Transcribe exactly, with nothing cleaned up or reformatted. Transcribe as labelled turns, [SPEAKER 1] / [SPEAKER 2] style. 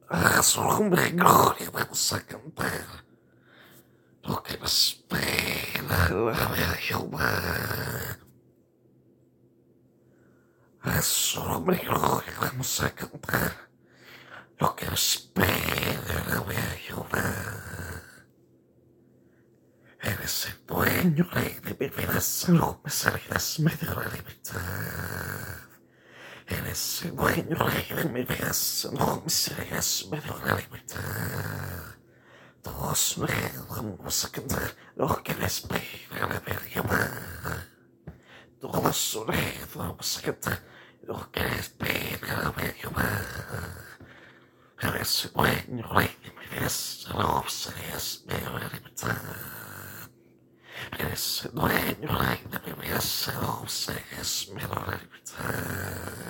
[SPEAKER 1] a su nombre y gloria vamos a cantar lo que nos espera la de Jehová. A su nombre y gloria vamos a cantar lo que nos espera la de Jehová. Eres el dueño, rey de mi vida, salud, me salirás, me dio la libertad. Eres el dueño, rey de mi vida, salud, me salirás, me dio la libertad. Todos vamos a cantar lo que les espera la de Jehová. Todos unidos vamos a cantar lo que les espera la de Jehová. Eres el dueño, rey de mi vida, salud, me salirás, me dio la libertad. Eres el dueño, rey de mi vida, salud, me salirás, me dio la libertad.